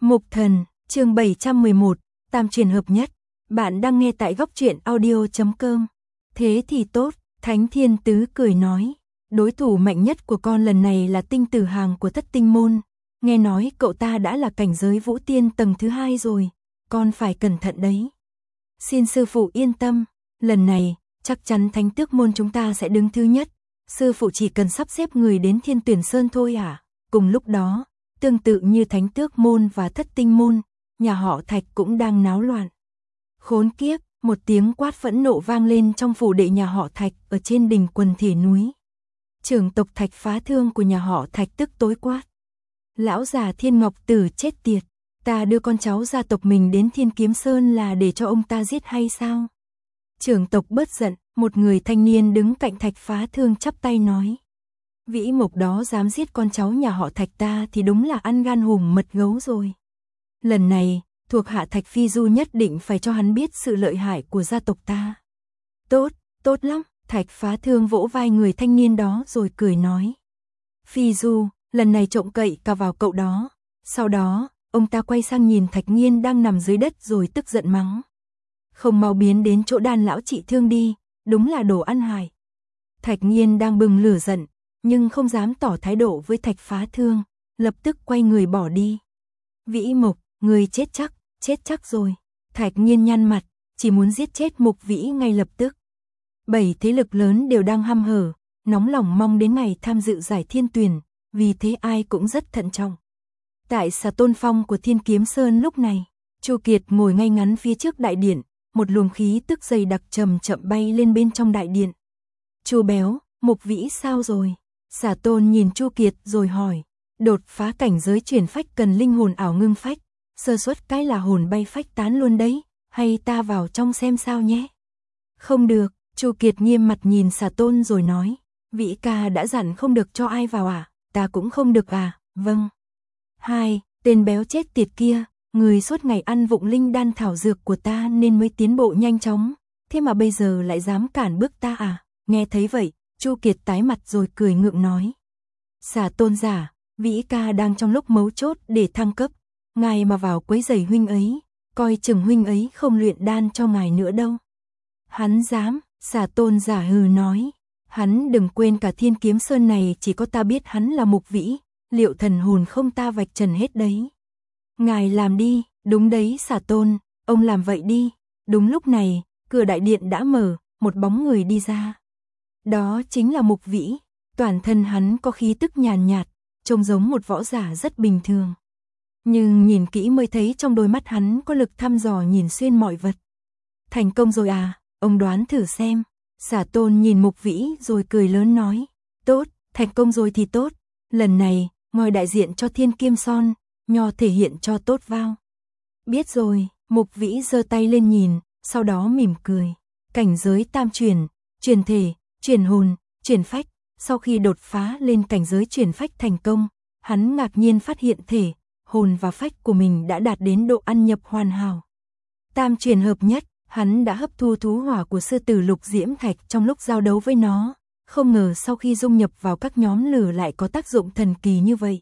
Mục Thần, chương 711, tam truyền hợp nhất. Bạn đang nghe tại góc truyện audio.com. Thế thì tốt, Thánh Thiên Tứ cười nói. Đối thủ mạnh nhất của con lần này là tinh tử hàng của Thất Tinh Môn. Nghe nói cậu ta đã là cảnh giới vũ tiên tầng thứ 2 rồi. Con phải cẩn thận đấy. Xin sư phụ yên tâm. Lần này, chắc chắn Thánh Tước Môn chúng ta sẽ đứng thứ nhất. Sư phụ chỉ cần sắp xếp người đến Thiên Tuyển Sơn thôi à? Cùng lúc đó, tương tự như Thánh Tước Môn và Thất Tinh Môn, nhà họ Thạch cũng đang náo loạn. Khốn kiếp, một tiếng quát phẫn nộ vang lên trong phủ đệ nhà họ Thạch ở trên đỉnh quần thể núi. Trưởng tộc Thạch Phá Thương của nhà họ Thạch tức tối quát. Lão già Thiên Ngọc Tử chết tiệt, ta đưa con cháu gia tộc mình đến Thiên Kiếm Sơn là để cho ông ta giết hay sao? Trưởng tộc bớt giận, một người thanh niên đứng cạnh Thạch Phá Thương chắp tay nói. Vĩ Mộc đó dám giết con cháu nhà họ Thạch ta thì đúng là ăn gan hùm mật gấu rồi. Lần này, thuộc hạ Thạch Phi Du nhất định phải cho hắn biết sự lợi hại của gia tộc ta. Tốt, tốt lắm, Thạch Phá Thương vỗ vai người thanh niên đó rồi cười nói. Phi Du, lần này trộm cậy cả vào cậu đó. Sau đó, ông ta quay sang nhìn Thạch Nghiên đang nằm dưới đất rồi tức giận mắng. Không mau biến đến chỗ Đan lão trị thương đi, đúng là đồ ăn hại. Thạch Nghiên đang bừng lửa giận, nhưng không dám tỏ thái độ với Thạch Phá Thương, lập tức quay người bỏ đi. Vĩ Mộc, người chết chắc rồi. Thạch Nghiên nhăn mặt, chỉ muốn giết chết Mục Vĩ ngay lập tức. 7 thế lực lớn đều đang hăm hở, nóng lòng mong đến ngày tham dự giải thiên tuyển, vì thế ai cũng rất thận trọng. Tại Xà Tôn Phong của Thiên Kiếm Sơn lúc này, Chu Kiệt ngồi ngay ngắn phía trước đại điện, một luồng khí tức dày đặc chậm chậm bay lên bên trong đại điện. Chu Béo, Mục Vĩ sao rồi? Xà Tôn nhìn Chu Kiệt rồi hỏi. Đột phá cảnh giới chuyển phách cần linh hồn ảo ngưng phách, sơ suất cái là hồn bay phách tán luôn đấy, hay ta vào trong xem sao nhé? Không được, Chu Kiệt nghiêm mặt nhìn Xà Tôn rồi nói. Vĩ ca đã dặn không được cho ai vào à? Ta cũng không được à? Vâng. Hai, tên béo chết tiệt kia, người suốt ngày ăn vụng linh đan thảo dược của ta nên mới tiến bộ nhanh chóng, thế mà bây giờ lại dám cản bước ta à? Nghe thấy vậy, Chu Kiệt tái mặt rồi cười ngượng nói. Xà Tôn giả, Vĩ ca đang trong lúc mấu chốt để thăng cấp, ngài mà vào quấy rầy huynh ấy, coi chừng huynh ấy không luyện đan cho ngài nữa đâu. Hắn dám, Xà Tôn giả hừ nói. Hắn đừng quên cả Thiên Kiếm Sơn này chỉ có ta biết hắn là Mục Vĩ, liệu thần hồn không ta vạch trần hết đấy. Ngài làm đi, đúng đấy Xà Tôn, ông làm vậy đi. Đúng lúc này, cửa đại điện đã mở, một bóng người đi ra. Đó chính là Mục Vĩ, toàn thân hắn có khí tức nhàn nhạt, trông giống một võ giả rất bình thường. Nhưng nhìn kỹ mới thấy trong đôi mắt hắn có lực thăm dò nhìn xuyên mọi vật. Thành công rồi à, ông đoán thử xem. Xà Tôn nhìn Mục Vĩ rồi cười lớn nói. Tốt, thành công rồi thì tốt. Lần này, ngồi đại diện cho Thiên Kiếm Sơn, nho thể hiện cho tốt vào. Biết rồi, Mục Vĩ giơ tay lên nhìn, sau đó mỉm cười. Cảnh giới tam truyền, truyền thể, truyền hồn, truyền phách. Sau khi đột phá lên cảnh giới truyền phách thành công, hắn ngạc nhiên phát hiện thể, hồn và phách của mình đã đạt đến độ ăn nhập hoàn hảo. Tam truyền hợp nhất, hắn đã hấp thu thú hỏa của sư tử Lục Diễm Thạch trong lúc giao đấu với nó, không ngờ sau khi dung nhập vào các nhóm lửa lại có tác dụng thần kỳ như vậy.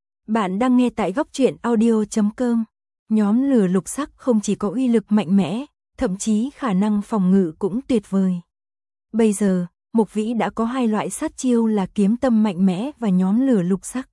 Bạn đang nghe tại góc truyện audio.com. Nhóm lửa lục sắc không chỉ có uy lực mạnh mẽ, thậm chí khả năng phòng ngự cũng tuyệt vời. Bây giờ, Mục Vĩ đã có hai loại sát chiêu là kiếm tâm mạnh mẽ và nhóm lửa lục sắc.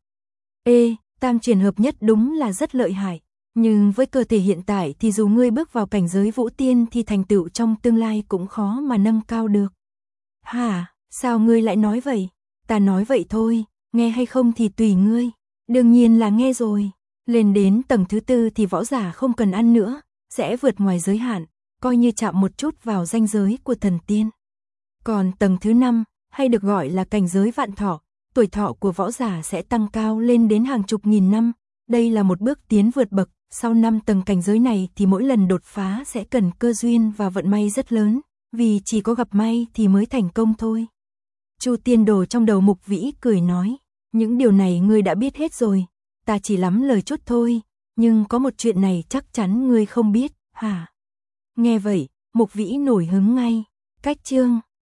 Tam truyền hợp nhất đúng là rất lợi hại, nhưng với cơ thể hiện tại thì dù ngươi bước vào cảnh giới vũ tiên thì thành tựu trong tương lai cũng khó mà nâng cao được. Hả, sao ngươi lại nói vậy? Ta nói vậy thôi, nghe hay không thì tùy ngươi. Đương nhiên là nghe rồi. Lên đến tầng thứ 4 thì võ giả không cần ăn nữa, sẽ vượt ngoài giới hạn, coi như chạm một chút vào ranh giới của thần tiên. Còn tầng thứ 5, hay được gọi là cảnh giới vạn thọ, tuổi thọ của võ giả sẽ tăng cao lên đến hàng chục nghìn năm. Đây là một bước tiến vượt bậc, sau 5 tầng cảnh giới này thì mỗi lần đột phá sẽ cần cơ duyên và vận may rất lớn, vì chỉ có gặp may thì mới thành công thôi. Chu Tiên Đồ trong đầu Mục Vĩ cười nói, những điều này ngươi đã biết hết rồi, ta chỉ lắm lời chút thôi, nhưng có một chuyện này chắc chắn ngươi không biết, hả? Nghe vậy, Mục Vĩ nổi hứng ngay, cách chương